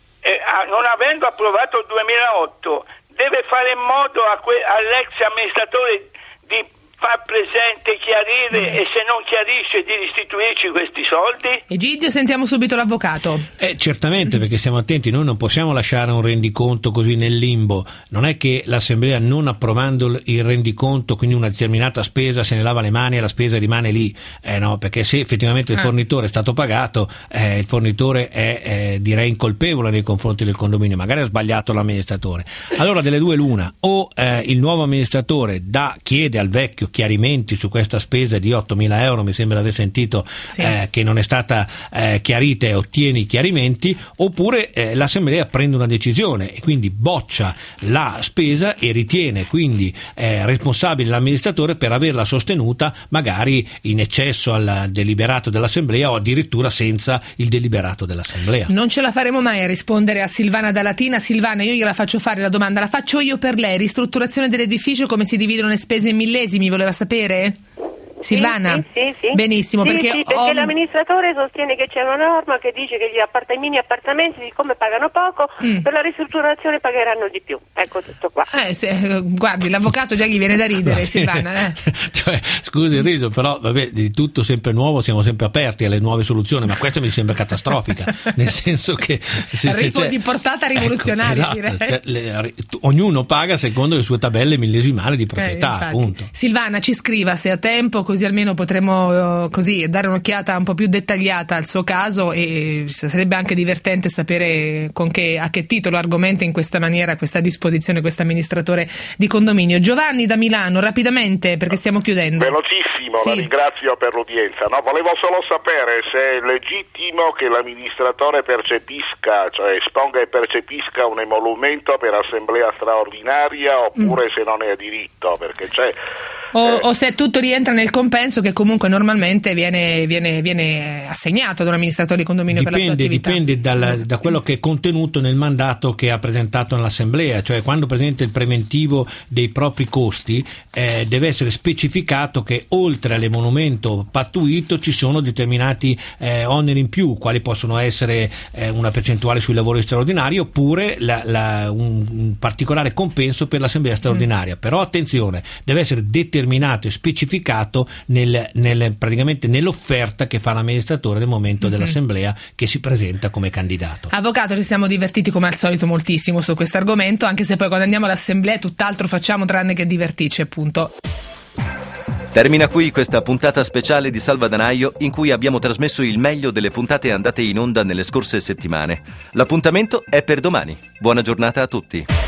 non avendo approvato il 2008, deve fare in modo all'ex amministratore di far presente, chiarire e se non chiarisce di restituirci questi soldi? Egidio, sentiamo subito l'avvocato. Certamente, perché stiamo attenti, noi non possiamo lasciare un rendiconto così nel limbo. Non è che l'assemblea, non approvando il rendiconto, quindi una determinata spesa, se ne lava le mani e la spesa rimane lì, no, perché se effettivamente il fornitore è stato pagato, il fornitore è direi incolpevole nei confronti del condominio, magari ha sbagliato l'amministratore. Allora delle due l'una: o il nuovo amministratore chiede al vecchio chiarimenti su questa spesa di 8.000 euro, mi sembra di aver sentito, sì. Che non è stata chiarita, e ottiene i chiarimenti, oppure l'assemblea prende una decisione e quindi boccia la spesa e ritiene quindi responsabile l'amministratore per averla sostenuta magari in eccesso al deliberato dell'assemblea o addirittura senza il deliberato dell'assemblea. Non ce la faremo mai a rispondere a Silvana da Latina. Silvana, io gliela faccio fare la domanda, la faccio io per lei: ristrutturazione dell'edificio, come si dividono le spese in millesimi? Voleva sapere? Silvana? Sì. Benissimo, perché l'amministratore sostiene che c'è una norma che dice che i mini appartamenti, siccome pagano poco, per la ristrutturazione pagheranno di più. Ecco tutto qua. Guardi, l'avvocato già gli viene da ridere, Silvana. Cioè, scusi il riso, però vabbè, di tutto sempre nuovo, siamo sempre aperti alle nuove soluzioni, ma questa mi sembra catastrofica, nel senso che di portata rivoluzionaria, esatto, direi. Ognuno paga secondo le sue tabelle millesimali di proprietà, appunto. Silvana, ci scriva se ha tempo, così almeno potremo dare un'occhiata un po' più dettagliata al suo caso, e sarebbe anche divertente sapere a che titolo argomenta in questa maniera questa disposizione questo amministratore di condominio. Giovanni da Milano, rapidamente, perché stiamo chiudendo. Velocissimo, sì. La ringrazio per l'udienza. No, volevo solo sapere se è legittimo che l'amministratore esponga e percepisca un emolumento per assemblea straordinaria, oppure se non è diritto, perché c'è o se tutto rientra nel compenso che comunque normalmente viene assegnato da un amministratore di condominio per la sua attività. Dipende da quello che è contenuto nel mandato che ha presentato all'assemblea, cioè quando presenta il preventivo dei propri costi deve essere specificato che oltre all'emolumento pattuito ci sono determinati oneri in più, quali possono essere una percentuale sui lavori straordinari, oppure un particolare compenso per l'assemblea straordinaria. Però attenzione, deve essere determinato e specificato praticamente nell'offerta che fa l'amministratore nel momento dell'assemblea che si presenta come candidato. Avvocato, ci siamo divertiti come al solito moltissimo su questo argomento, anche se poi quando andiamo all'assemblea tutt'altro facciamo tranne che divertirci, appunto. Termina qui questa puntata speciale di Salvadanaio, in cui abbiamo trasmesso il meglio delle puntate andate in onda nelle scorse settimane. L'appuntamento è per domani. Buona giornata a tutti.